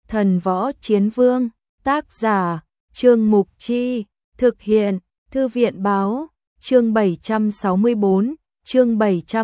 Thần võ chiến vương, tác giả, Trương Mục Chi, thực hiện, Thư viện báo, chương 764, chương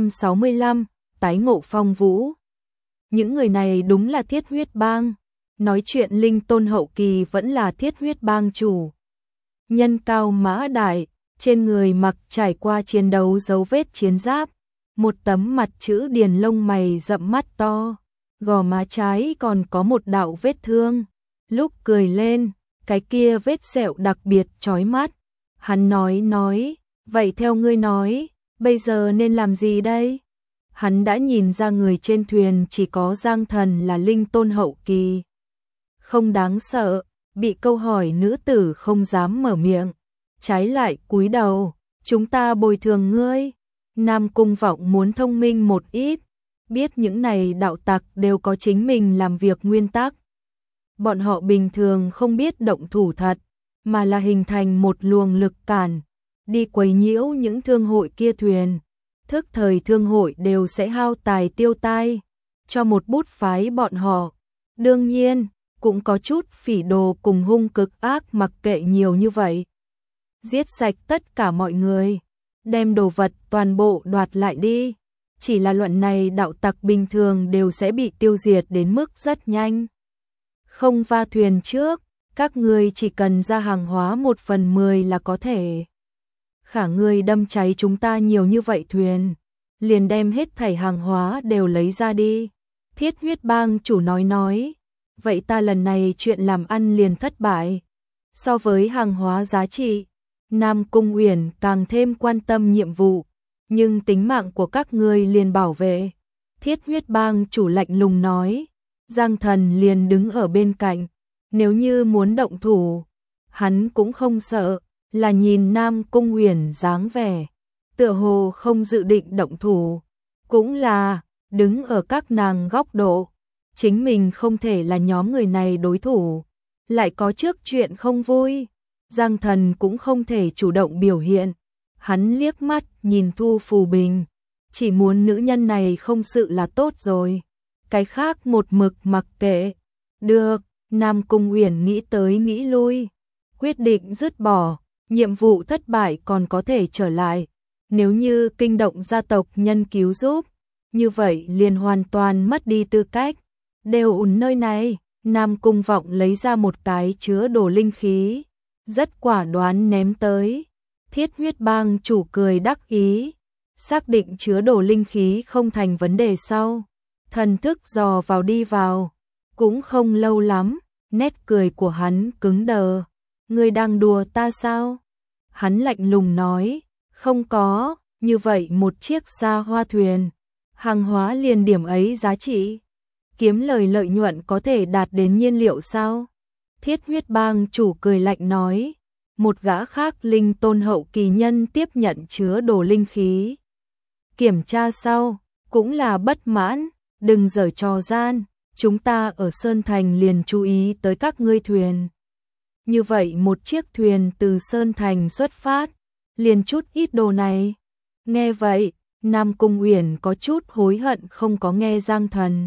765, tái ngộ phong vũ. Những người này đúng là Thiết Huyết Bang, nói chuyện linh tôn hậu kỳ vẫn là Thiết Huyết Bang chủ. Nhân cao mã đại, trên người mặc trải qua chiến đấu dấu vết chiến giáp, một tấm mặt chữ điền lông mày rậm mắt to, gò má trái còn có một đạo vết thương, lúc cười lên, cái kia vết sẹo đặc biệt chói mắt. Hắn nói, vậy theo ngươi nói, bây giờ nên làm gì đây? Hắn đã nhìn ra người trên thuyền chỉ có Giang Thần là linh tôn hậu kỳ. Không đáng sợ, bị câu hỏi nữ tử không dám mở miệng, trái lại cúi đầu, chúng ta bồi thường ngươi. Nam Cung Vọng muốn thông minh một ít, biết những này đạo tặc đều có chính mình làm việc nguyên tắc. Bọn họ bình thường không biết động thủ thật, mà là hình thành một luồng lực cản, đi quấy nhiễu những thương hội kia thuyền. Thức thời thương hội đều sẽ hao tài tiêu tai, cho một bút phái bọn họ. Đương nhiên, cũng có chút phỉ đồ cùng hung cực ác mặc kệ nhiều như vậy. Giết sạch tất cả mọi người, đem đồ vật toàn bộ đoạt lại đi. Chỉ là luận này đạo tặc bình thường đều sẽ bị tiêu diệt đến mức rất nhanh. Không va thuyền trước, các ngươi chỉ cần ra hàng hóa 1/10 là có thể. Khả ngươi đâm cháy chúng ta nhiều như vậy thuyền, liền đem hết thảy hàng hóa đều lấy ra đi. Thiết Huyết Bang chủ nói, vậy ta lần này chuyện làm ăn liền thất bại. So với hàng hóa giá trị, Nam Cung Uyển càng thêm quan tâm nhiệm vụ, nhưng tính mạng của các ngươi liền bảo vệ. Thiết Huyết Bang chủ lạnh lùng nói, Giang Thần liền đứng ở bên cạnh, nếu như muốn động thủ, hắn cũng không sợ, là nhìn Nam Cung Uyển dáng vẻ, tựa hồ không dự định động thủ, cũng là đứng ở các nàng góc độ, chính mình không thể là nhóm người này đối thủ, lại có trước chuyện không vui, Giang Thần cũng không thể chủ động biểu hiện. Hắn liếc mắt nhìn Thu Phù Bình, chỉ muốn nữ nhân này không sự là tốt rồi, cái khác một mực mặc kệ. Được, Nam Cung Uyển nghĩ tới nghĩ lui, quyết định dứt bỏ, nhiệm vụ thất bại còn có thể trở lại, nếu như kinh động gia tộc nhân cứu giúp, như vậy liền hoàn toàn mất đi tư cách. Đều nơi này, Nam Cung Vọng lấy ra một cái chứa đồ linh khí, rất quả đoán ném tới. Thiết Huyết Bang chủ cười đắc ý, xác định chứa đồ linh khí không thành vấn đề sau, thần thức dò vào đi vào, cũng không lâu lắm, nét cười của hắn cứng đờ. Ngươi đang đùa ta sao? Hắn lạnh lùng nói, không có, như vậy một chiếc xa hoa thuyền, hàng hóa liền điểm ấy giá trị, kiếm lời lợi nhuận có thể đạt đến nhiên liệu sao? Thiết Huyết Bang chủ cười lạnh nói. Một gã khác linh tôn hậu kỳ nhân tiếp nhận chứa đồ linh khí. Kiểm tra sau, cũng là bất mãn, đừng giở trò gian, chúng ta ở Sơn Thành liền chú ý tới các ngươi thuyền. Như vậy một chiếc thuyền từ Sơn Thành xuất phát, liền chút ít đồ này. Nghe vậy, Nam Cung Uyển có chút hối hận không có nghe Giang Thần.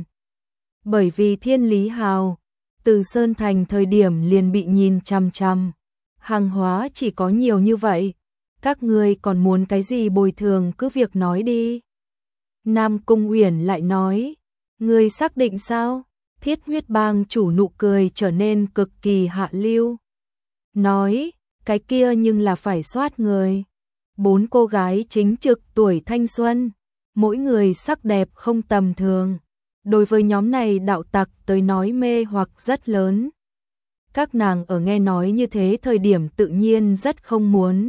Bởi vì Thiên Lý Hào, từ Sơn Thành thời điểm liền bị nhìn chằm chằm. Hàng hóa chỉ có nhiều như vậy, các ngươi còn muốn cái gì bồi thường cứ việc nói đi. Nam Cung Uyển lại nói, ngươi xác định sao? Thiết Huyết Bang chủ nụ cười trở nên cực kỳ hạ lưu. Nói, cái kia nhưng là phải soát người. 4 cô gái chính trực tuổi thanh xuân, mỗi người sắc đẹp không tầm thường. Đối với nhóm này đạo tặc tới nói mê hoặc rất lớn. Các nàng ở nghe nói như thế thời điểm tự nhiên rất không muốn.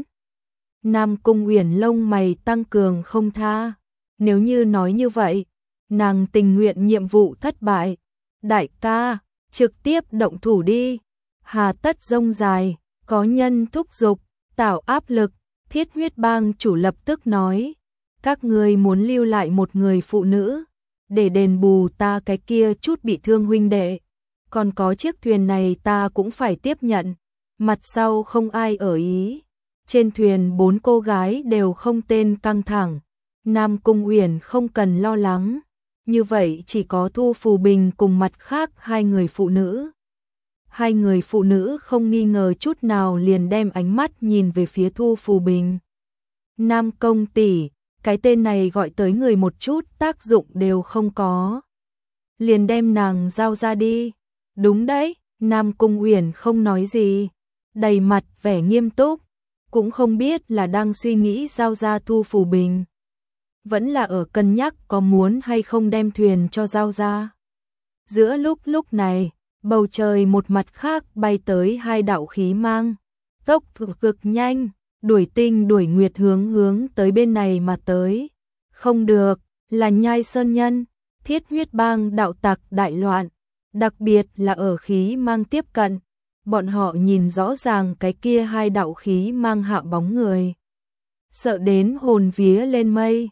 Nam Cung Uyển lông mày tăng cường không tha. Nếu như nói như vậy, nàng tình nguyện nhiệm vụ thất bại. Đại ca, trực tiếp động thủ đi. Hà tất rông dài, có nhân thúc giục, tạo áp lực. Thiết Huyết Bang chủ lập tức nói. Các ngươi muốn lưu lại một người phụ nữ, để đền bù ta cái kia chút bị thương huynh đệ. Còn có chiếc thuyền này ta cũng phải tiếp nhận, mặt sau không ai ở ý. Trên thuyền 4 cô gái đều không tên căng thẳng, Nam Cung Uyển không cần lo lắng, như vậy chỉ có Thu Phù Bình cùng mặt khác 2 người phụ nữ. Hai người phụ nữ không nghi ngờ chút nào liền đem ánh mắt nhìn về phía Thu Phù Bình. Nam công tỷ, cái tên này gọi tới người một chút tác dụng đều không có. Liền đem nàng giao ra đi. Đúng đấy, Nam Cung Uyển không nói gì, đầy mặt vẻ nghiêm túc, cũng không biết là đang suy nghĩ giao ra Thu Phù Bình, vẫn là ở cân nhắc có muốn hay không đem thuyền cho giao ra. Giữa lúc này, bầu trời một mặt khác bay tới hai đạo khí mang, tốc cực nhanh, đuổi tinh đuổi nguyệt hướng tới bên này mà tới. Không được, là Nhai Sơn Nhân, Thiết Huyết Bang đạo tặc đại loạn, đặc biệt là ở khí mang tiếp cận, bọn họ nhìn rõ ràng cái kia hai đạo khí mang hạ bóng người. Sợ đến hồn vía lên mây,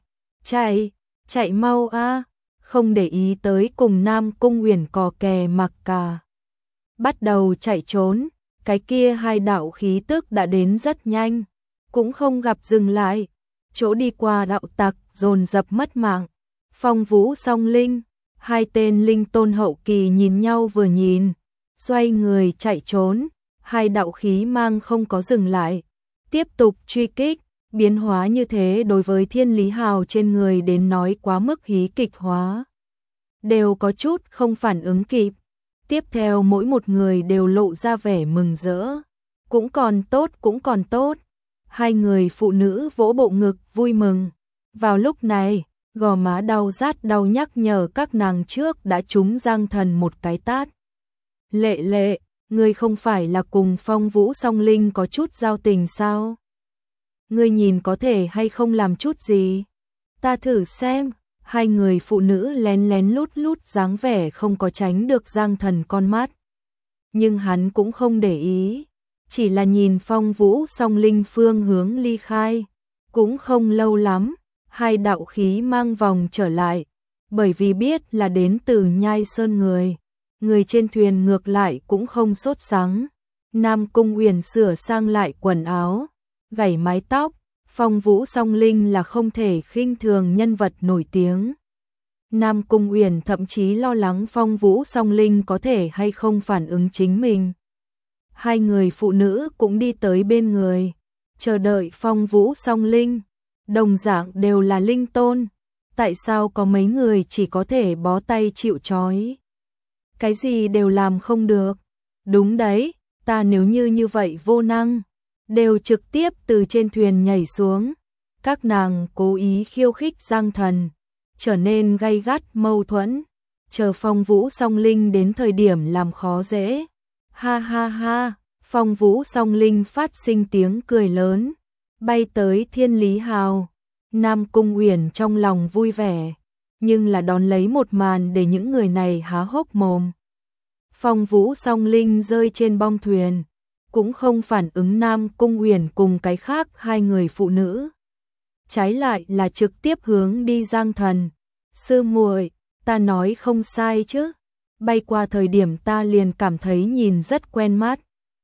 chạy mau a, không để ý tới cùng Nam Cung Uyển cò kè mặc cả. Bắt đầu chạy trốn, cái kia hai đạo khí tức đã đến rất nhanh, cũng không gặp dừng lại, chỗ đi qua đạo tặc dồn dập mất mạng. Phong Vũ Song Linh, hai tên linh tôn hậu kỳ nhìn nhau vừa nhìn, xoay người chạy trốn, hai đạo khí mang không có dừng lại, tiếp tục truy kích, biến hóa như thế đối với Thiên Lý Hào trên người đến nói quá mức hí kịch hóa. Đều có chút không phản ứng kịp, tiếp theo mỗi một người đều lộ ra vẻ mừng rỡ, cũng còn tốt, hai người phụ nữ vỗ bộ ngực vui mừng. Vào lúc này, gò má đau rát đau nhắc nhở các nàng trước đã trúng Giang Thần một cái tát. Lệ, ngươi không phải là cùng Phong Vũ Song Linh có chút giao tình sao? Ngươi nhìn có thể hay không làm chút gì? Ta thử xem. Hai người phụ nữ lén lút dáng vẻ không có tránh được Giang Thần con mắt. Nhưng hắn cũng không để ý, chỉ là nhìn Phong Vũ Song Linh phương hướng ly khai. Cũng không lâu lắm, hai đạo khí mang vòng trở lại, bởi vì biết là đến từ Nhai Sơn người trên thuyền ngược lại cũng không sốt sắng. Nam Cung Uyển sửa sang lại quần áo, gảy mái tóc, Phong Vũ Song Linh là không thể khinh thường nhân vật nổi tiếng. Nam Cung Uyển thậm chí lo lắng Phong Vũ Song Linh có thể hay không phản ứng chính mình. Hai người phụ nữ cũng đi tới bên người, chờ đợi Phong Vũ Song Linh, đồng dạng đều là linh tôn, tại sao có mấy người chỉ có thể bó tay chịu trói? Cái gì đều làm không được. Đúng đấy, ta nếu như vậy vô năng, đều trực tiếp từ trên thuyền nhảy xuống. Các nàng cố ý khiêu khích Giang Thần, trở nên gay gắt mâu thuẫn, chờ Phong Vũ Song Linh đến thời điểm làm khó dễ. Ha ha ha, Phong Vũ Song Linh phát sinh tiếng cười lớn, bay tới Thiên Lý Hào. Nam Cung Uyển trong lòng vui vẻ, nhưng là đón lấy một màn để những người này há hốc mồm. Phong Vũ Song Linh rơi trên bong thuyền, cũng không phản ứng Nam Cung Uyển cùng cái khác hai người phụ nữ. Trái lại là trực tiếp hướng đi Giang Thần. Sư muội, ta nói không sai chứ? Bay qua thời điểm ta liền cảm thấy nhìn rất quen mắt.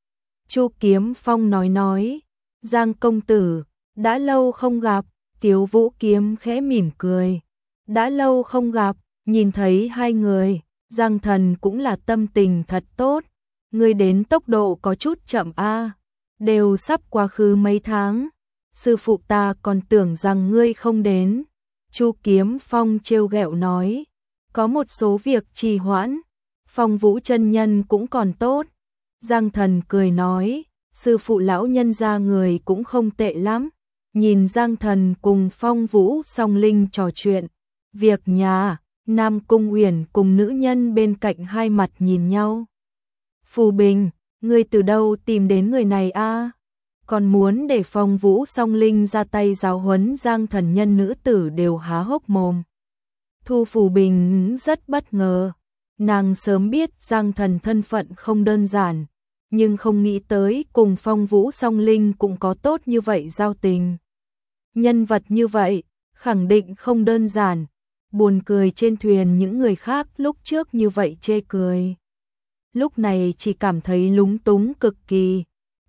Chu Kiếm Phong nói, Giang công tử, đã lâu không gặp. Tiếu Vũ Kiếm khẽ mỉm cười. Đã lâu không gặp, nhìn thấy hai người, Giang Thần cũng là tâm tình thật tốt. Ngươi đến tốc độ có chút chậm a, đều sắp quá khứ mấy tháng. Sư phụ ta còn tưởng rằng ngươi không đến. Chu Kiếm Phong trêu ghẹo nói, có một số việc trì hoãn, Phong Vũ chân nhân cũng còn tốt. Giang Thần cười nói, sư phụ lão nhân gia người cũng không tệ lắm. Nhìn Giang Thần cùng Phong Vũ Song Linh trò chuyện việc nhà, Nam Cung Uyển cùng nữ nhân bên cạnh hai mặt nhìn nhau. Phù Bình, ngươi từ đâu tìm đến người này a? Còn muốn để Phong Vũ Song Linh ra tay giáo huấn Giang Thần nhân nữ tử đều há hốc mồm. Thu Phù Bình rất bất ngờ, nàng sớm biết Giang Thần thân phận không đơn giản, nhưng không nghĩ tới cùng Phong Vũ Song Linh cũng có tốt như vậy giao tình. Nhân vật như vậy, khẳng định không đơn giản. Buồn cười trên thuyền những người khác lúc trước như vậy chê cười, lúc này chỉ cảm thấy lúng túng cực kỳ.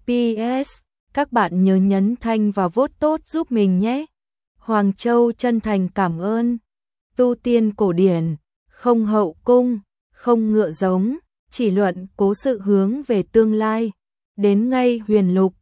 PS, các bạn nhớ nhấn thanh và vote tốt giúp mình nhé. Hoàng Châu chân thành cảm ơn. Tu tiên cổ điển, không hậu cung, không ngựa giống, chỉ luận cố sự hướng về tương lai. Đến ngay huyền lục,